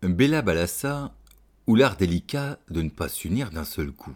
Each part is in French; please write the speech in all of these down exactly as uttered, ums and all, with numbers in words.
Bella Balassa, ou l'art délicat de ne pas s'unir d'un seul coup.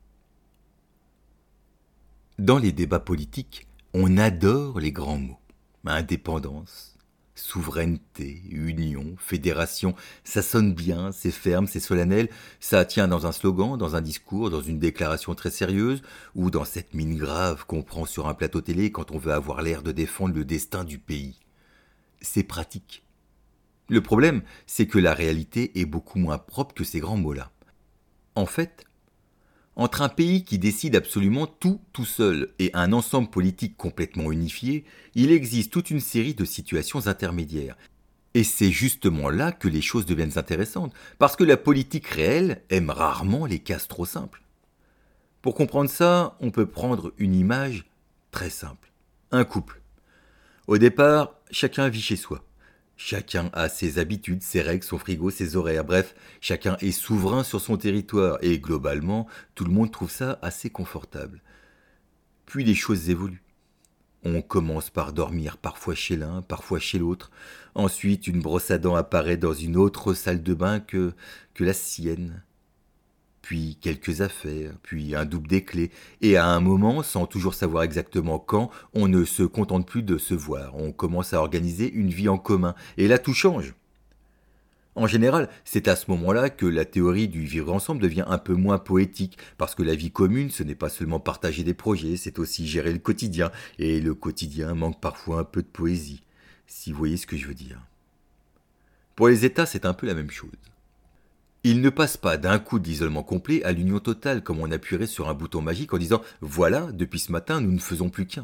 Dans les débats politiques, on adore les grands mots. Indépendance, souveraineté, union, fédération, ça sonne bien, c'est ferme, c'est solennel, ça tient dans un slogan, dans un discours, dans une déclaration très sérieuse, ou dans cette mine grave qu'on prend sur un plateau télé quand on veut avoir l'air de défendre le destin du pays. C'est pratique. Le problème, c'est que la réalité est beaucoup moins propre que ces grands mots-là. En fait, entre un pays qui décide absolument tout tout seul et un ensemble politique complètement unifié, il existe toute une série de situations intermédiaires. Et c'est justement là que les choses deviennent intéressantes, parce que la politique réelle aime rarement les cases trop simples. Pour comprendre ça, on peut prendre une image très simple. Un couple. Au départ, chacun vit chez soi. Chacun a ses habitudes, ses règles, son frigo, ses horaires, bref, chacun est souverain sur son territoire et globalement, tout le monde trouve ça assez confortable. Puis les choses évoluent. On commence par dormir parfois chez l'un, parfois chez l'autre. Ensuite, une brosse à dents apparaît dans une autre salle de bain que, que la sienne. Puis quelques affaires, puis un double des clés, et à un moment, sans toujours savoir exactement quand, on ne se contente plus de se voir, on commence à organiser une vie en commun, et là tout change. En général, c'est à ce moment-là que la théorie du vivre ensemble devient un peu moins poétique, parce que la vie commune, ce n'est pas seulement partager des projets, c'est aussi gérer le quotidien, et le quotidien manque parfois un peu de poésie, si vous voyez ce que je veux dire. Pour les États, c'est un peu la même chose. Il ne passe pas d'un coup d'isolement complet à l'union totale comme on appuierait sur un bouton magique en disant « Voilà, depuis ce matin, nous ne faisons plus qu'un ».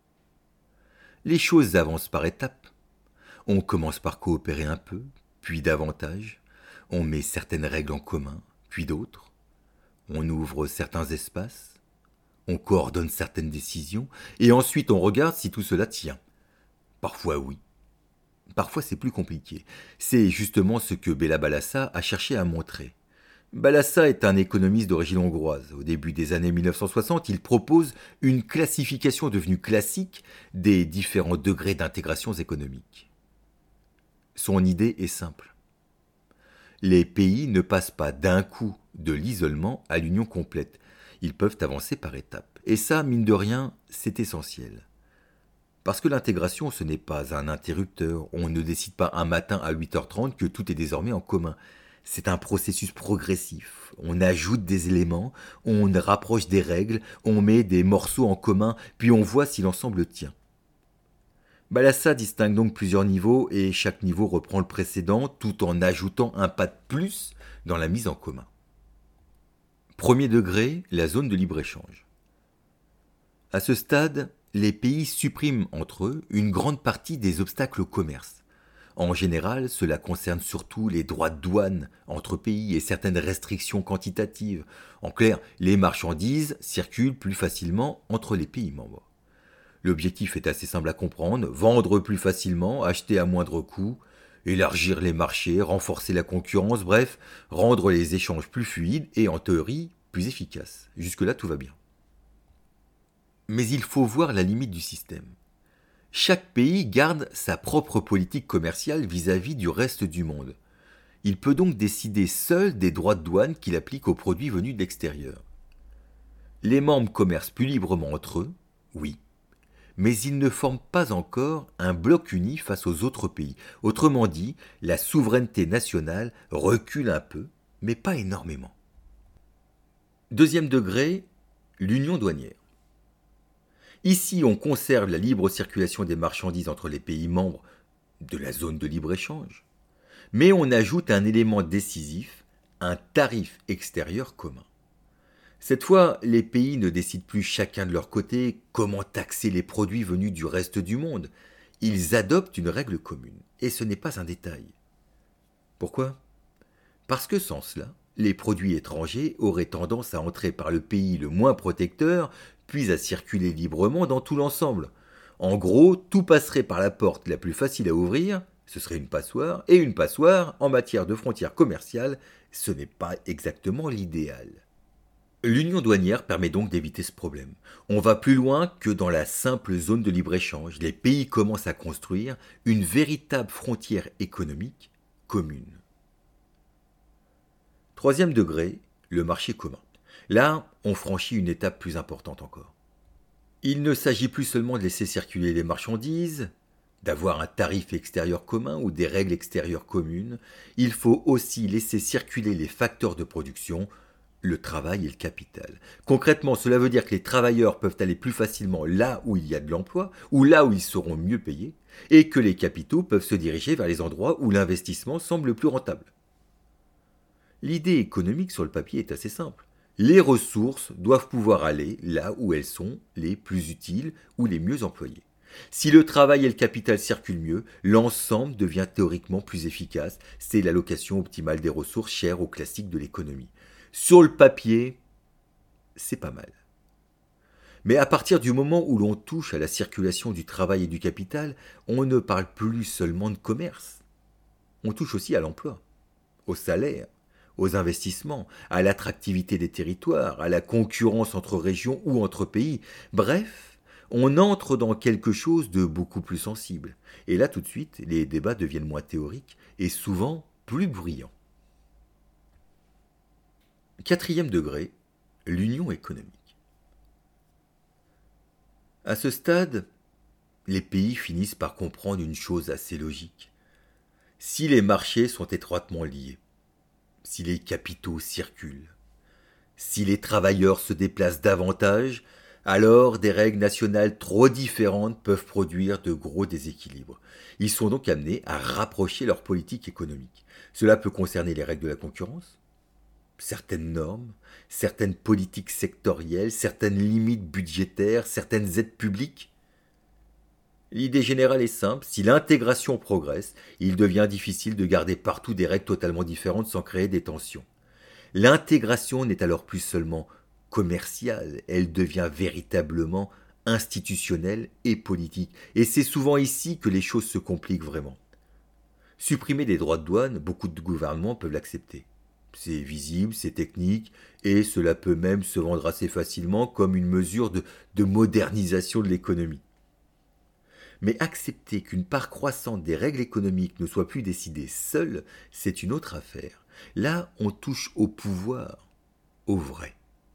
Les choses avancent par étapes. On commence par coopérer un peu, puis davantage. On met certaines règles en commun, puis d'autres. On ouvre certains espaces. On coordonne certaines décisions. Et ensuite, on regarde si tout cela tient. Parfois oui. Parfois c'est plus compliqué. C'est justement ce que Bella Balassa a cherché à montrer. Balassa est un économiste d'origine hongroise. Au début des années mille neuf cent soixante, il propose une classification devenue classique des différents degrés d'intégration économique. Son idée est simple. Les pays ne passent pas d'un coup de l'isolement à l'union complète. Ils peuvent avancer par étapes. Et ça, mine de rien, c'est essentiel. Parce que l'intégration, ce n'est pas un interrupteur. On ne décide pas un matin à huit heures trente que tout est désormais en commun. C'est un processus progressif. On ajoute des éléments, on rapproche des règles, on met des morceaux en commun, puis on voit si l'ensemble tient. Balassa distingue donc plusieurs niveaux et chaque niveau reprend le précédent tout en ajoutant un pas de plus dans la mise en commun. Premier degré, la zone de libre-échange. À ce stade, les pays suppriment entre eux une grande partie des obstacles au commerce. En général, cela concerne surtout les droits de douane entre pays et certaines restrictions quantitatives. En clair, les marchandises circulent plus facilement entre les pays membres. L'objectif est assez simple à comprendre, vendre plus facilement, acheter à moindre coût, élargir les marchés, renforcer la concurrence, bref, rendre les échanges plus fluides et en théorie plus efficaces. Jusque-là, tout va bien. Mais il faut voir la limite du système. Chaque pays garde sa propre politique commerciale vis-à-vis du reste du monde. Il peut donc décider seul des droits de douane qu'il applique aux produits venus de l'extérieur. Les membres commercent plus librement entre eux, oui, mais ils ne forment pas encore un bloc uni face aux autres pays. Autrement dit, la souveraineté nationale recule un peu, mais pas énormément. Deuxième degré, l'union douanière. Ici, on conserve la libre circulation des marchandises entre les pays membres de la zone de libre-échange, mais on ajoute un élément décisif, un tarif extérieur commun. Cette fois, les pays ne décident plus chacun de leur côté comment taxer les produits venus du reste du monde. Ils adoptent une règle commune, et ce n'est pas un détail. Pourquoi ? Parce que sans cela, les produits étrangers auraient tendance à entrer par le pays le moins protecteur, puis à circuler librement dans tout l'ensemble. En gros, tout passerait par la porte la plus facile à ouvrir, ce serait une passoire, et une passoire, en matière de frontières commerciales, ce n'est pas exactement l'idéal. L'union douanière permet donc d'éviter ce problème. On va plus loin que dans la simple zone de libre-échange. Les pays commencent à construire une véritable frontière économique commune. Troisième degré, le marché commun. Là, on franchit une étape plus importante encore. Il ne s'agit plus seulement de laisser circuler les marchandises, d'avoir un tarif extérieur commun ou des règles extérieures communes, il faut aussi laisser circuler les facteurs de production, le travail et le capital. Concrètement, cela veut dire que les travailleurs peuvent aller plus facilement là où il y a de l'emploi, ou là où ils seront mieux payés, et que les capitaux peuvent se diriger vers les endroits où l'investissement semble le plus rentable. L'idée économique sur le papier est assez simple. Les ressources doivent pouvoir aller là où elles sont les plus utiles ou les mieux employées. Si le travail et le capital circulent mieux, l'ensemble devient théoriquement plus efficace. C'est l'allocation optimale des ressources chère aux classiques de l'économie. Sur le papier, c'est pas mal. Mais à partir du moment où l'on touche à la circulation du travail et du capital, on ne parle plus seulement de commerce. On touche aussi à l'emploi, au salaire, aux investissements, à l'attractivité des territoires, à la concurrence entre régions ou entre pays. Bref, on entre dans quelque chose de beaucoup plus sensible. Et là, tout de suite, les débats deviennent moins théoriques et souvent plus bruyants. Quatrième degré, l'union économique. À ce stade, les pays finissent par comprendre une chose assez logique. Si les marchés sont étroitement liés, si les capitaux circulent, si les travailleurs se déplacent davantage, alors des règles nationales trop différentes peuvent produire de gros déséquilibres. Ils sont donc amenés à rapprocher leur politique économique. Cela peut concerner les règles de la concurrence, certaines normes, certaines politiques sectorielles, certaines limites budgétaires, certaines aides publiques. L'idée générale est simple, si l'intégration progresse, il devient difficile de garder partout des règles totalement différentes sans créer des tensions. L'intégration n'est alors plus seulement commerciale, elle devient véritablement institutionnelle et politique. Et c'est souvent ici que les choses se compliquent vraiment. Supprimer des droits de douane, beaucoup de gouvernements peuvent l'accepter. C'est visible, c'est technique, et cela peut même se vendre assez facilement comme une mesure de, de modernisation de l'économie. Mais accepter qu'une part croissante des règles économiques ne soit plus décidée seule, c'est une autre affaire. Là, on touche au pouvoir, au vrai.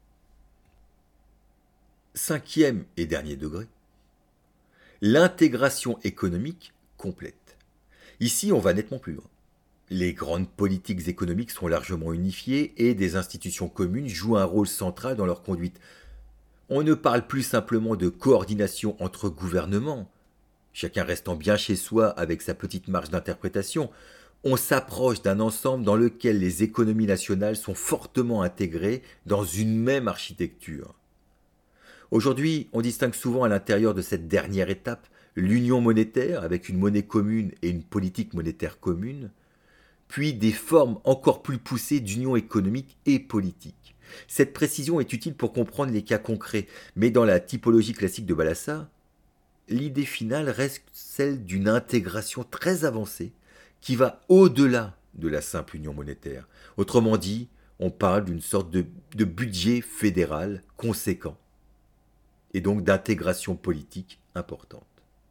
Cinquième et dernier degré, l'intégration économique complète. Ici, on va nettement plus loin. Les grandes politiques économiques sont largement unifiées et des institutions communes jouent un rôle central dans leur conduite. On ne parle plus simplement de coordination entre gouvernements, chacun restant bien chez soi avec sa petite marge d'interprétation. On s'approche d'un ensemble dans lequel les économies nationales sont fortement intégrées dans une même architecture. Aujourd'hui, on distingue souvent à l'intérieur de cette dernière étape l'union monétaire avec une monnaie commune et une politique monétaire commune, puis des formes encore plus poussées d'union économique et politique. Cette précision est utile pour comprendre les cas concrets, mais dans la typologie classique de Balassa, l'idée finale reste celle d'une intégration très avancée qui va au-delà de la simple union monétaire. Autrement dit, on parle d'une sorte de, de budget fédéral conséquent et donc d'intégration politique importante.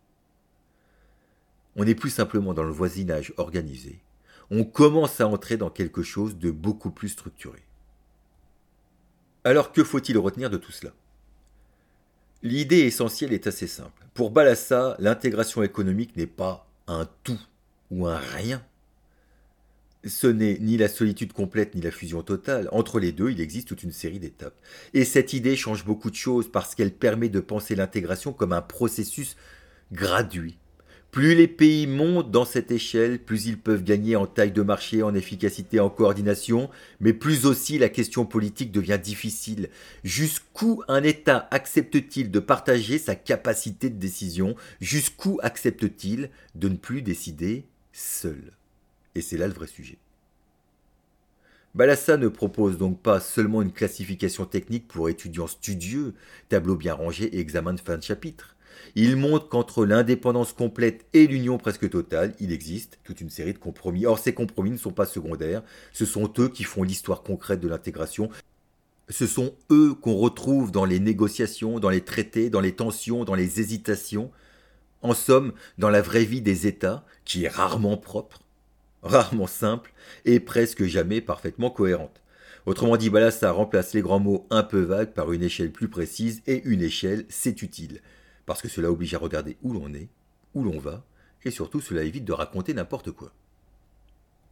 On n'est plus simplement dans le voisinage organisé, on commence à entrer dans quelque chose de beaucoup plus structuré. Alors que faut-il retenir de tout cela ? L'idée essentielle est assez simple. Pour Balassa, l'intégration économique n'est pas un tout ou un rien. Ce n'est ni la solitude complète ni la fusion totale. Entre les deux, il existe toute une série d'étapes. Et cette idée change beaucoup de choses parce qu'elle permet de penser l'intégration comme un processus gradué. Plus les pays montent dans cette échelle, plus ils peuvent gagner en taille de marché, en efficacité, en coordination, mais plus aussi la question politique devient difficile. Jusqu'où un État accepte-t-il de partager sa capacité de décision ? Jusqu'où accepte-t-il de ne plus décider seul ? Et c'est là le vrai sujet. Balassa ne propose donc pas seulement une classification technique pour étudiants studieux, tableau bien rangé et examen de fin de chapitre. Il montre qu'entre l'indépendance complète et l'union presque totale, il existe toute une série de compromis. Or, ces compromis ne sont pas secondaires, ce sont eux qui font l'histoire concrète de l'intégration. Ce sont eux qu'on retrouve dans les négociations, dans les traités, dans les tensions, dans les hésitations. En somme, dans la vraie vie des États, qui est rarement propre, rarement simple et presque jamais parfaitement cohérente. Autrement dit, bah là, ça remplace les grands mots un peu vagues par une échelle plus précise, et une échelle, c'est utile. Parce que cela oblige à regarder où l'on est, où l'on va, et surtout cela évite de raconter n'importe quoi.